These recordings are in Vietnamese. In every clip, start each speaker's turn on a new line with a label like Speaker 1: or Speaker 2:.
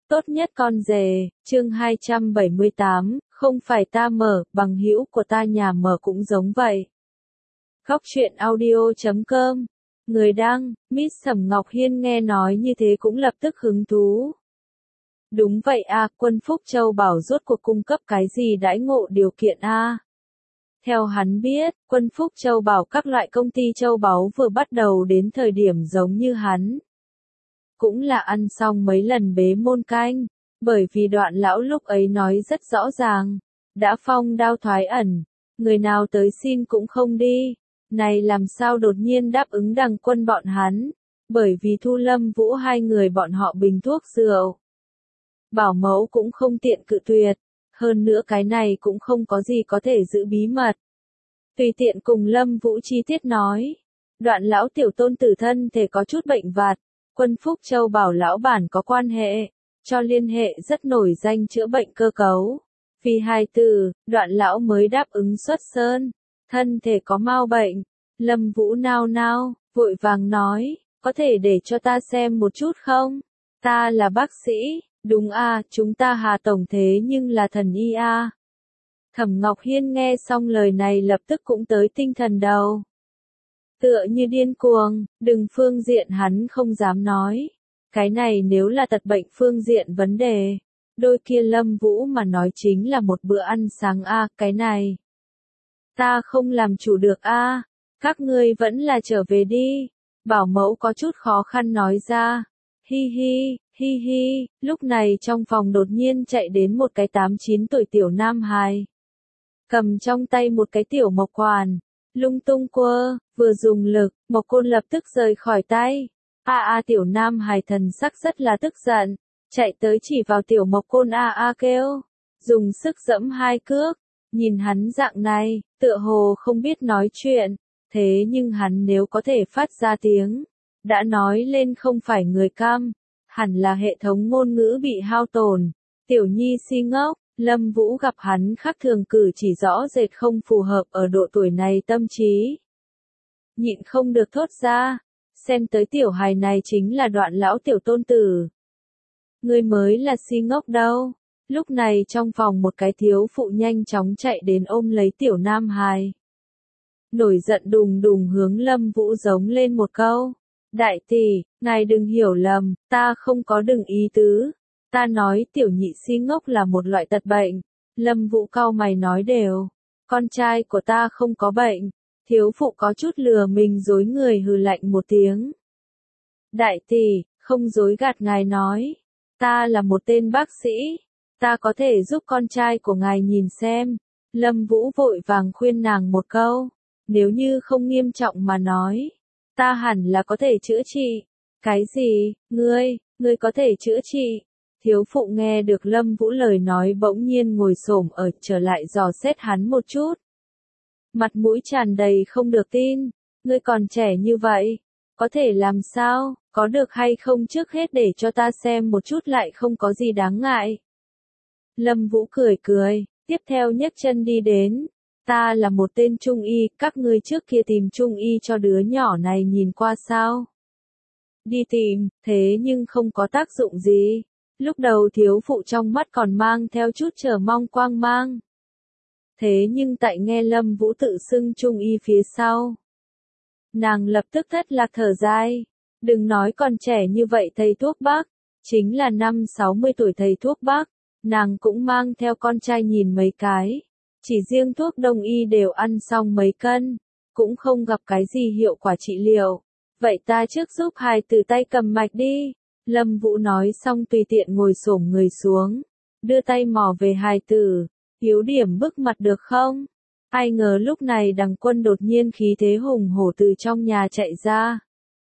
Speaker 1: Tốt nhất con rể, chương 278, không phải ta mở, bằng hữu của ta nhà mở cũng giống vậy. Góc truyện audio.com. Người đăng, Miss Sầm Ngọc Hiên nghe nói như thế cũng lập tức hứng thú. Đúng vậy à, Quân Phúc Châu Bảo rốt cuộc cung cấp cái gì đãi ngộ điều kiện a? Theo hắn biết, Quân Phúc Châu Bảo các loại công ty châu báu vừa bắt đầu đến thời điểm giống như hắn. Cũng là ăn xong mấy lần bế môn canh, bởi vì Đoạn lão lúc ấy nói rất rõ ràng, đã phong đao thoái ẩn, người nào tới xin cũng không đi, này làm sao đột nhiên đáp ứng Đằng Quân bọn hắn, bởi vì Thu Lâm Vũ hai người bọn họ bình thuốc rượu. Bảo mẫu cũng không tiện cự tuyệt, hơn nữa cái này cũng không có gì có thể giữ bí mật. Tùy tiện cùng Lâm Vũ chi tiết nói, Đoạn lão tiểu tôn tử thân thể có chút bệnh vặt. Quân Phúc Châu Bảo lão bản có quan hệ, cho liên hệ rất nổi danh chữa bệnh cơ cấu. Vì hai từ, Đoạn lão mới đáp ứng xuất sơn, thân thể có mau bệnh. Lâm Vũ nao nao, vội vàng nói, có thể để cho ta xem một chút không? Ta là bác sĩ, đúng à, chúng ta Hà Tổng thế nhưng là thần y à. Thẩm Ngọc Hiên nghe xong lời này lập tức cũng tới tinh thần đầu. Tựa như điên cuồng, đừng phương diện hắn không dám nói. Cái này nếu là tật bệnh phương diện vấn đề, đôi kia Lâm Vũ mà nói chính là một bữa ăn sáng a, cái này. Ta không làm chủ được a, các ngươi vẫn là trở về đi. Bảo mẫu có chút khó khăn nói ra. Hi hi, lúc này trong phòng đột nhiên chạy đến một cái 8-9 tuổi tiểu nam hài. Cầm trong tay một cái tiểu mộc hoàn. Lung tung quơ, vừa dùng lực, Mộc Côn lập tức rời khỏi tay. Tiểu nam hài thần sắc rất là tức giận, chạy tới chỉ vào tiểu Mộc Côn kêu, dùng sức giẫm hai cước, nhìn hắn dạng này, tựa hồ không biết nói chuyện, thế nhưng hắn nếu có thể phát ra tiếng, đã nói lên không phải người câm, hẳn là hệ thống ngôn ngữ bị hao tổn, tiểu nhi si ngốc. Lâm Vũ gặp hắn khác thường cử chỉ rõ rệt không phù hợp ở độ tuổi này tâm trí. Nhịn không được thốt ra, xem tới tiểu hài này chính là Đoạn lão tiểu tôn tử. Ngươi mới là si ngốc đâu. Lúc này trong phòng một cái thiếu phụ nhanh chóng chạy đến ôm lấy tiểu nam hài. Nổi giận đùng đùng hướng Lâm Vũ giống lên một câu. Đại tỷ, ngài đừng hiểu lầm, ta không có đừng ý tứ. Ta nói tiểu nhị si ngốc là một loại tật bệnh. Lâm Vũ cau mày nói đều. Con trai của ta không có bệnh. Thiếu phụ có chút lừa mình dối người hừ lạnh một tiếng. Đại tỷ, không dối gạt ngài nói. Ta là một tên bác sĩ. Ta có thể giúp con trai của ngài nhìn xem. Lâm Vũ vội vàng khuyên nàng một câu. Nếu như không nghiêm trọng mà nói. Ta hẳn là có thể chữa trị. Cái gì, ngươi có thể chữa trị. Thiếu phụ nghe được Lâm Vũ lời nói bỗng nhiên ngồi xổm ở trở lại dò xét hắn một chút. Mặt mũi tràn đầy không được tin, ngươi còn trẻ như vậy, có thể làm sao, có được hay không trước hết để cho ta xem một chút lại không có gì đáng ngại. Lâm Vũ cười cười, tiếp theo nhấc chân đi đến, ta là một tên trung y, các ngươi trước kia tìm trung y cho đứa nhỏ này nhìn qua sao? Đi tìm, thế nhưng không có tác dụng gì. Lúc đầu thiếu phụ trong mắt còn mang theo chút chờ mong quang mang. Thế nhưng tại nghe Lâm Vũ tự xưng trung y phía sau. Nàng lập tức thất lạc thở dài. Đừng nói còn trẻ như vậy thầy thuốc Bắc. Chính là 50-60 tuổi thầy thuốc Bắc. Nàng cũng mang theo con trai nhìn mấy cái. Chỉ riêng thuốc đông y đều ăn xong mấy cân. Cũng không gặp cái gì hiệu quả trị liệu. Vậy ta trước giúp hài tử tay cầm mạch đi. Lâm Vũ nói xong tùy tiện ngồi xổm người xuống, đưa tay mò về hài tử, yếu điểm bức mặt được không? Ai ngờ lúc này Đằng Quân đột nhiên khí thế hùng hổ từ trong nhà chạy ra.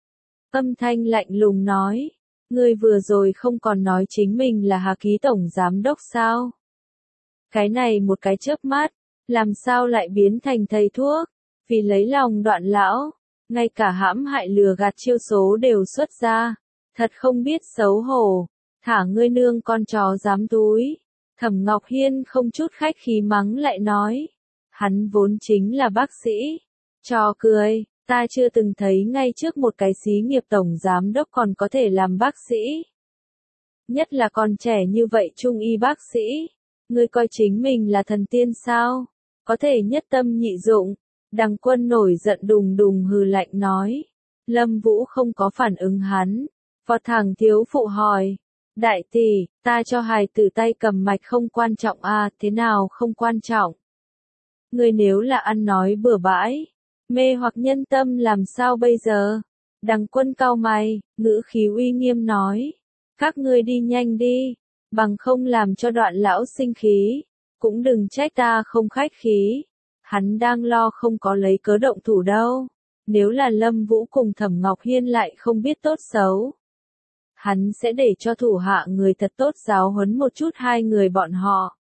Speaker 1: Âm thanh lạnh lùng nói, ngươi vừa rồi không còn nói chính mình là Hà Ký Tổng Giám Đốc sao? Cái này một cái chớp mắt, làm sao lại biến thành thầy thuốc? Vì lấy lòng Đoạn lão, ngay cả hãm hại lừa gạt chiêu số đều xuất ra. Thật không biết xấu hổ, thả ngươi nương con chó dám túi. Thẩm Ngọc Hiên không chút khách khí mắng lại nói. Hắn vốn chính là bác sĩ. Trò cười, ta chưa từng thấy ngay trước một cái xí nghiệp tổng giám đốc còn có thể làm bác sĩ. nhất là còn trẻ như vậy trung y bác sĩ. Ngươi coi chính mình là thần tiên sao? Có thể nhất tâm nhị dụng. Đằng Quân nổi giận đùng đùng hừ lạnh nói. Lâm Vũ không có phản ứng hắn. Vọt thẳng thiếu phụ hỏi. Đại tỷ, ta cho hài tử tay cầm mạch không quan trọng à, thế nào không quan trọng? Ngươi nếu là ăn nói bừa bãi, mê hoặc nhân tâm làm sao bây giờ? Đằng Quân cau mày, ngữ khí uy nghiêm nói. Các ngươi đi nhanh đi, bằng không làm cho Đoạn lão sinh khí, cũng đừng trách ta không khách khí. Hắn đang lo không có lấy cớ động thủ đâu. Nếu là Lâm Vũ cùng Thẩm Ngọc Hiên lại không biết tốt xấu, hắn sẽ để cho thủ hạ người thật tốt giáo huấn một chút hai người bọn họ.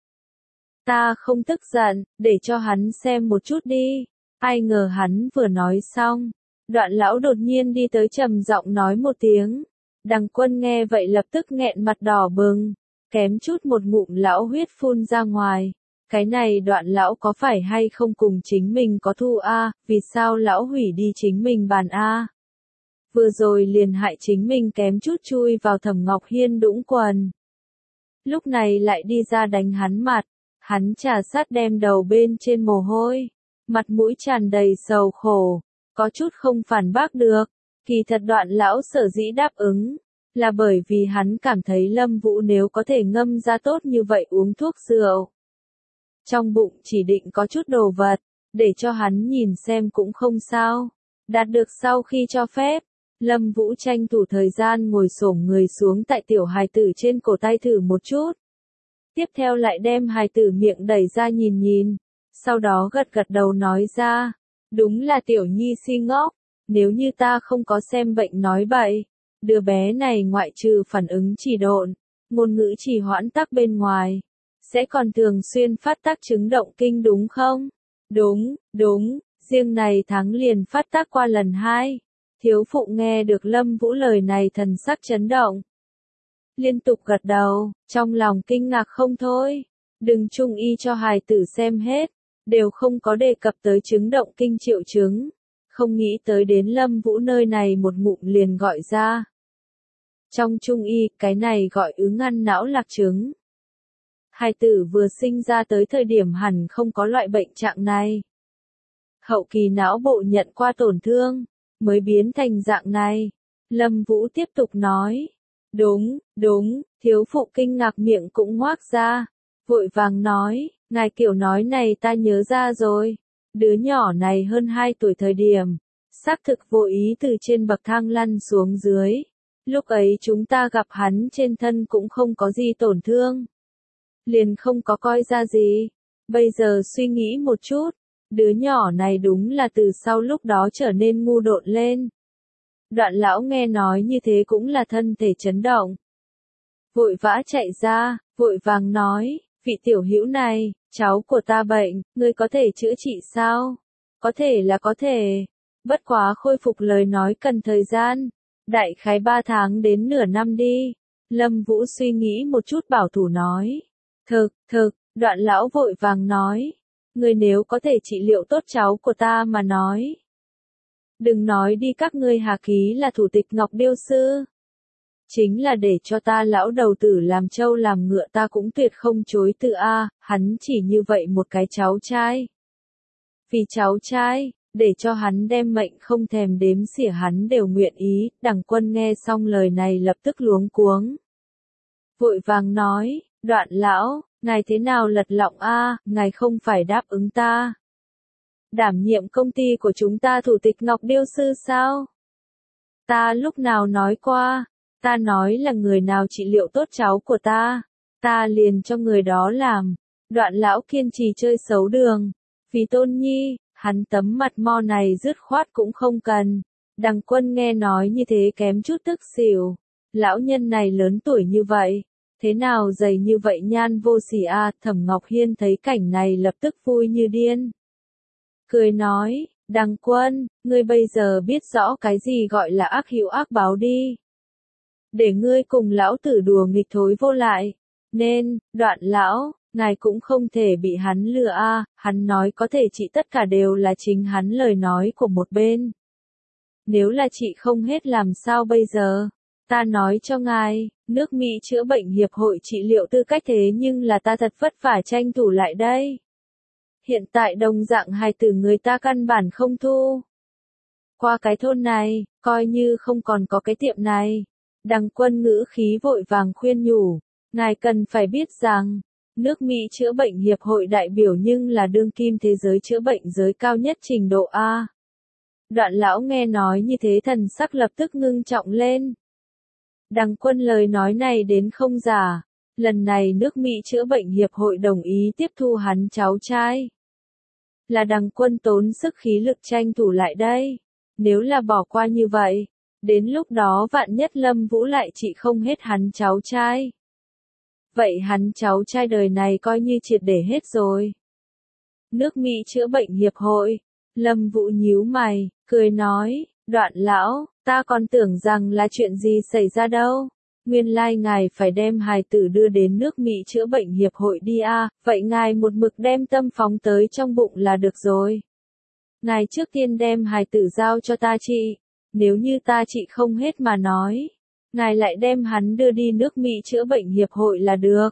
Speaker 1: Ta không tức giận, để cho hắn xem một chút đi. Ai ngờ hắn vừa nói xong, Đoạn lão đột nhiên đi tới trầm giọng nói một tiếng. Đằng Quân nghe vậy lập tức nghẹn mặt đỏ bừng, kém chút một ngụm lão huyết phun ra ngoài. Cái này Đoạn lão có phải hay không cùng chính mình có thù a? Vì sao lão hủy đi chính mình bàn a? Vừa rồi liền hại chính mình kém chút chui vào Thẩm Ngọc Hiên đũng quần. Lúc này lại đi ra đánh hắn mặt, hắn trà sát đem đầu bên trên mồ hôi, mặt mũi tràn đầy sầu khổ, có chút không phản bác được. Kỳ thật Đoạn lão sở dĩ đáp ứng, là bởi vì hắn cảm thấy Lâm Vũ nếu có thể ngâm ra tốt như vậy uống thuốc rượu, trong bụng chỉ định có chút đồ vật, để cho hắn nhìn xem cũng không sao. Đạt được sau khi cho phép, Lâm Vũ tranh thủ thời gian ngồi xổm người xuống tại tiểu hài tử trên cổ tay thử một chút. Tiếp theo lại đem hài tử miệng đẩy ra nhìn nhìn, sau đó gật gật đầu nói ra, đúng là tiểu nhi si ngốc, nếu như ta không có xem bệnh nói bậy, đứa bé này ngoại trừ phản ứng trì độn, ngôn ngữ trì hoãn tắc bên ngoài, sẽ còn thường xuyên phát tác chứng động kinh đúng không? Đúng, đúng, riêng này tháng liền phát tác qua lần 2. Thiếu phụ nghe được Lâm Vũ lời này thần sắc chấn động, liên tục gật đầu, trong lòng kinh ngạc không thôi. Đừng trung y cho hài tử xem hết, đều không có đề cập tới chứng động kinh triệu chứng, không nghĩ tới đến Lâm Vũ nơi này một ngụm liền gọi ra. Trong trung y, cái này gọi ứ ngăn não lạc chứng. Hài tử vừa sinh ra tới thời điểm hẳn không có loại bệnh trạng này. Hậu kỳ não bộ nhận qua tổn thương, mới biến thành dạng này. Lâm Vũ tiếp tục nói. Đúng, đúng, thiếu phụ kinh ngạc miệng cũng ngoác ra. Vội vàng nói, ngài kiểu nói này ta nhớ ra rồi. Đứa nhỏ này hơn 2 tuổi thời điểm, xác thực vô ý từ trên bậc thang lăn xuống dưới. Lúc ấy chúng ta gặp hắn trên thân cũng không có gì tổn thương. Liền không có coi ra gì. Bây giờ suy nghĩ một chút, đứa nhỏ này đúng là từ sau lúc đó trở nên ngu độn lên. Đoạn lão nghe nói như thế cũng là thân thể chấn động. Vội vã chạy ra, vội vàng nói, vị tiểu hữu này, cháu của ta bệnh, ngươi có thể chữa trị sao? Có thể là có thể, bất quá khôi phục lời nói cần thời gian, đại khái 3 tháng đến nửa năm đi. Lâm Vũ suy nghĩ một chút bảo thủ nói. Thực, Đoạn lão vội vàng nói, ngươi nếu có thể trị liệu tốt cháu của ta mà nói. Đừng nói đi các ngươi Hà Ký là thủ tịch Ngọc Điêu Sư. Chính là để cho ta lão đầu tử làm trâu làm ngựa ta cũng tuyệt không chối từ a. Hắn chỉ như vậy một cái cháu trai. Vì cháu trai, để cho hắn đem mệnh không thèm đếm xỉa hắn đều nguyện ý. Đằng Quân nghe xong lời này lập tức luống cuống. Vội vàng nói, Đoạn lão, ngài thế nào lật lọng a, ngài không phải đáp ứng ta. Đảm nhiệm công ty của chúng ta thủ tịch Ngọc Điêu Sư sao? Ta lúc nào nói qua, ta nói là người nào trị liệu tốt cháu của ta liền cho người đó làm. Đoạn lão kiên trì chơi xấu đường. Vì Tôn Nhi, hắn tấm mặt mo này dứt khoát cũng không cần. Đằng Quân nghe nói như thế kém chút tức xỉu. Lão nhân này lớn tuổi như vậy, thế nào dày như vậy nhan vô sỉ a. Thẩm Ngọc Hiên thấy cảnh này lập tức vui như điên. Cười nói, Đằng Quân, ngươi bây giờ biết rõ cái gì gọi là ác hữu ác báo đi. Để ngươi cùng lão tử đùa nghịch thối vô lại. Nên, Đoạn lão, ngài cũng không thể bị hắn lừa a. Hắn nói có thể trị tất cả đều là chính hắn lời nói của một bên. Nếu là chị không hết làm sao bây giờ? Ta nói cho ngài, Nước Mỹ chữa bệnh hiệp hội trị liệu tư cách thế nhưng là ta thật vất vả tranh thủ lại đây. Hiện tại đồng dạng hài tử người ta căn bản không thu. Qua cái thôn này, coi như không còn có cái tiệm này. Đằng Quân ngữ khí vội vàng khuyên nhủ, ngài cần phải biết rằng, nước Mỹ chữa bệnh hiệp hội đại biểu nhưng là đương kim thế giới chữa bệnh giới cao nhất trình độ A. Đoạn lão nghe nói như thế thần sắc lập tức ngưng trọng lên. Đằng Quân lời nói này đến không giả, lần này nước Mỹ chữa bệnh hiệp hội đồng ý tiếp thu hắn cháu trai. Là Đằng Quân tốn sức khí lực tranh thủ lại đây, nếu là bỏ qua như vậy, đến lúc đó vạn nhất Lâm Vũ lại trị không hết hắn cháu trai. Vậy hắn cháu trai đời này coi như triệt để hết rồi. Nước Mỹ chữa bệnh hiệp hội, Lâm Vũ nhíu mày, cười nói, Đoạn lão, ta còn tưởng rằng là chuyện gì xảy ra đâu. Nguyên lai ngài phải đem hài tử đưa đến nước Mỹ chữa bệnh hiệp hội đi à, vậy ngài một mực đem tâm phóng tới trong bụng là được rồi. Ngài trước tiên đem hài tử giao cho ta trị, nếu như ta trị không hết mà nói, ngài lại đem hắn đưa đi nước Mỹ chữa bệnh hiệp hội là được.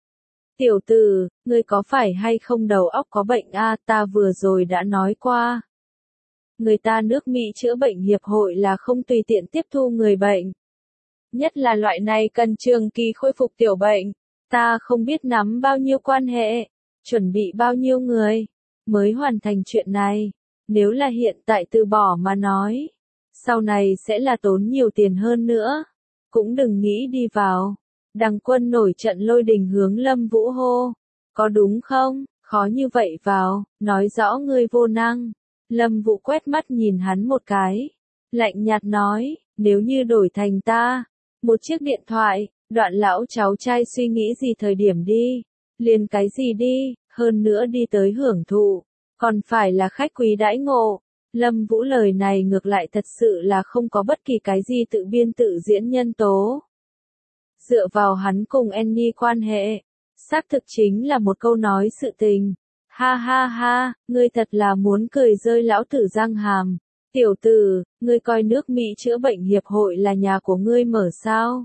Speaker 1: Tiểu tử, ngươi có phải hay không đầu óc có bệnh à, ta vừa rồi đã nói qua. Người ta nước Mỹ chữa bệnh hiệp hội là không tùy tiện tiếp thu người bệnh. Nhất là loại này cần trường kỳ khôi phục tiểu bệnh. Ta không biết nắm bao nhiêu quan hệ, chuẩn bị bao nhiêu người, mới hoàn thành chuyện này. Nếu là hiện tại từ bỏ mà nói, sau này sẽ là tốn nhiều tiền hơn nữa. Cũng đừng nghĩ đi vào. Đằng Quân nổi trận lôi đình hướng Lâm Vũ hô. Có đúng không, khó như vậy vào, nói rõ ngươi vô năng. Lâm Vũ quét mắt nhìn hắn một cái. Lạnh nhạt nói, nếu như đổi thành ta, một chiếc điện thoại, Đoạn lão cháu trai suy nghĩ gì thời điểm đi, liền cái gì đi, hơn nữa đi tới hưởng thụ, còn phải là khách quý đãi ngộ. Lâm Vũ lời này ngược lại thật sự là không có bất kỳ cái gì tự biên tự diễn nhân tố. Dựa vào hắn cùng Annie quan hệ, xác thực chính là một câu nói sự tình. Ha ha ha, ngươi thật là muốn cười rơi lão tử răng hàm. Tiểu tử, ngươi coi nước Mỹ chữa bệnh hiệp hội là nhà của ngươi mở sao?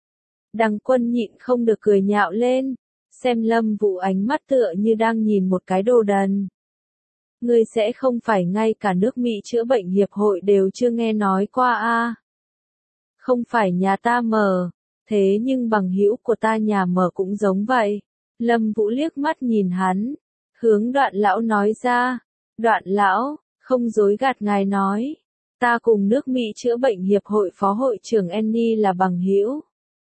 Speaker 1: Đằng Quân nhịn không được cười nhạo lên, xem Lâm Vũ ánh mắt tựa như đang nhìn một cái đồ đần. Ngươi sẽ không phải ngay cả nước Mỹ chữa bệnh hiệp hội đều chưa nghe nói qua à? Không phải nhà ta mở, thế nhưng bằng hữu của ta nhà mở cũng giống vậy. Lâm Vũ liếc mắt nhìn hắn, hướng Đoạn lão nói ra, Đoạn lão, không dối gạt ngài nói, ta cùng nước Mỹ chữa bệnh hiệp hội phó hội trưởng Annie là bằng hữu.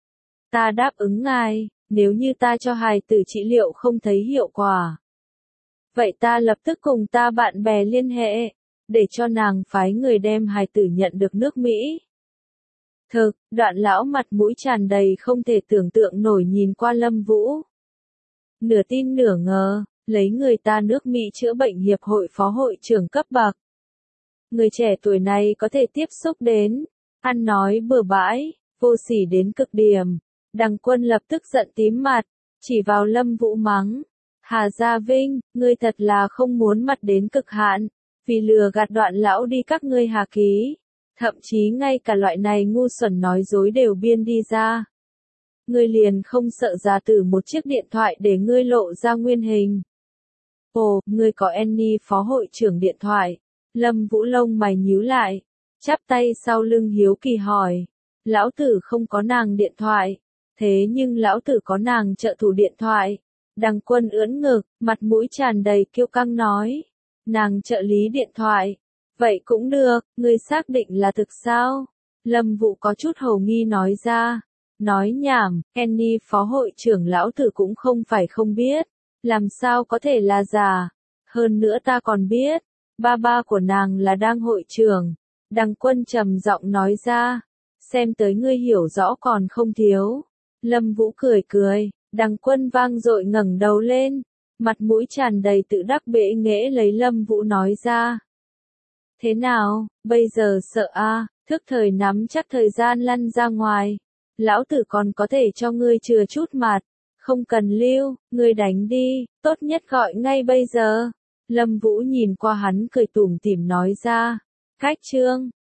Speaker 1: Ta đáp ứng ngài, nếu như ta cho hài tử trị liệu không thấy hiệu quả. Vậy ta lập tức cùng ta bạn bè liên hệ, để cho nàng phái người đem hài tử nhận được nước Mỹ. Thực, Đoạn lão mặt mũi tràn đầy không thể tưởng tượng nổi nhìn qua Lâm Vũ. Nửa tin nửa ngờ, lấy người ta nước Mỹ chữa bệnh hiệp hội phó hội trưởng cấp bậc. Người trẻ tuổi này có thể tiếp xúc đến, ăn nói bừa bãi, vô sỉ đến cực điểm. Đằng Quân lập tức giận tím mặt, chỉ vào Lâm Vũ mắng. Hà Gia Vinh, ngươi thật là không muốn mặt đến cực hạn, vì lừa gạt Đoạn lão đi các ngươi hà ký. Thậm chí ngay cả loại này ngu xuẩn nói dối đều biên đi ra. Ngươi liền không sợ giả tử một chiếc điện thoại để ngươi lộ ra nguyên hình. Ồ, ngươi có Annie phó hội trưởng điện thoại. Lâm Vũ lông mày nhíu lại, chắp tay sau lưng hiếu kỳ hỏi. Lão tử không có nàng điện thoại, thế nhưng lão tử có nàng trợ thủ điện thoại. Đằng Quân ưỡn ngực, mặt mũi tràn đầy kiêu căng nói. Nàng trợ lý điện thoại. Vậy cũng được, ngươi xác định là thực sao? Lâm Vũ có chút hồ nghi nói ra. Nói nhảm, Annie phó hội trưởng lão tử cũng không phải không biết. Làm sao có thể là giả? Hơn nữa ta còn biết, ba của nàng là đang hội trưởng. Đằng Quân trầm giọng nói ra. Xem tới ngươi hiểu rõ còn không thiếu. Lâm Vũ cười cười, Đằng Quân vang dội ngẩng đầu lên. Mặt mũi tràn đầy tự đắc bệ nghễ lấy Lâm Vũ nói ra. Thế nào, bây giờ sợ à, thức thời nắm chắc thời gian lăn ra ngoài. Lão tử còn có thể cho ngươi chừa chút mặt, không cần lưu, ngươi đánh đi, tốt nhất gọi ngay bây giờ. Lâm Vũ nhìn qua hắn cười tủm tỉm nói ra. Cách chương